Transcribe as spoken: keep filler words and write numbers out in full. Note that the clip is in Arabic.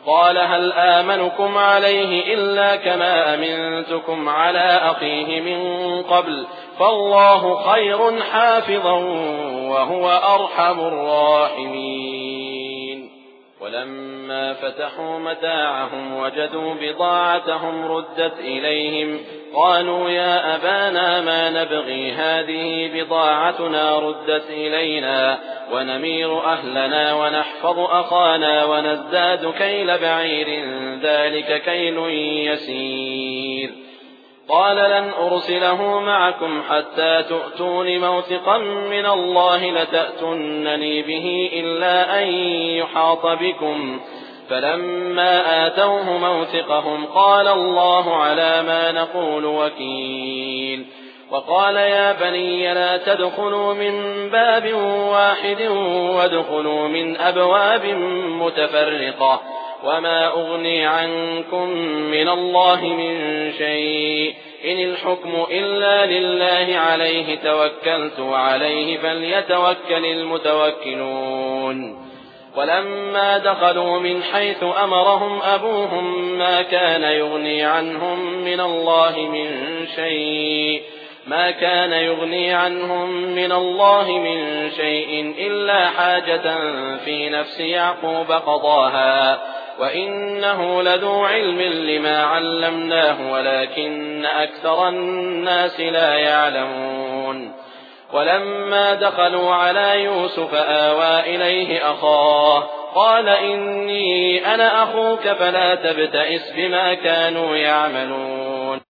قال هل آمنكم عليه إلا كما أمنتكم على أخيه من قبل فالله خير حافظا وهو أرحم الراحمين. ولما فتحوا متاعهم وجدوا بضاعتهم ردت إليهم قالوا يا أبانا ما نبغي هذه بضاعتنا ردت إلينا ونمير أهلنا ونحفظ أخانا ونزداد كيل بعير ذلك كيل يسير. قال لن أرسله معكم حتى تؤتون موثقا من الله لتأتونني به إلا أن يحاط بكم فلما آتوه موثقهم قال الله على ما نقول وكيل. وقال يا بني لا تدخلوا من باب واحد وادخلوا من أبواب متفرقة وما أغني عنكم من الله من شيء إن الحكم إلا لله عليه توكلت وعليه فليتوكل المتوكلون. ولما دخلوا من حيث أمرهم أبوهم ما كان يغني عنهم من الله من شيء ما كان يغني عنهم من الله من شيء إلا حاجة في نفس يعقوب قضاها وإنه لذو علم لما علمناه ولكن أكثر الناس لا يعلمون. ولما دخلوا على يوسف آوى إليه أخاه قال إني أنا أخوك فلا تبتئس بما كانوا يعملون.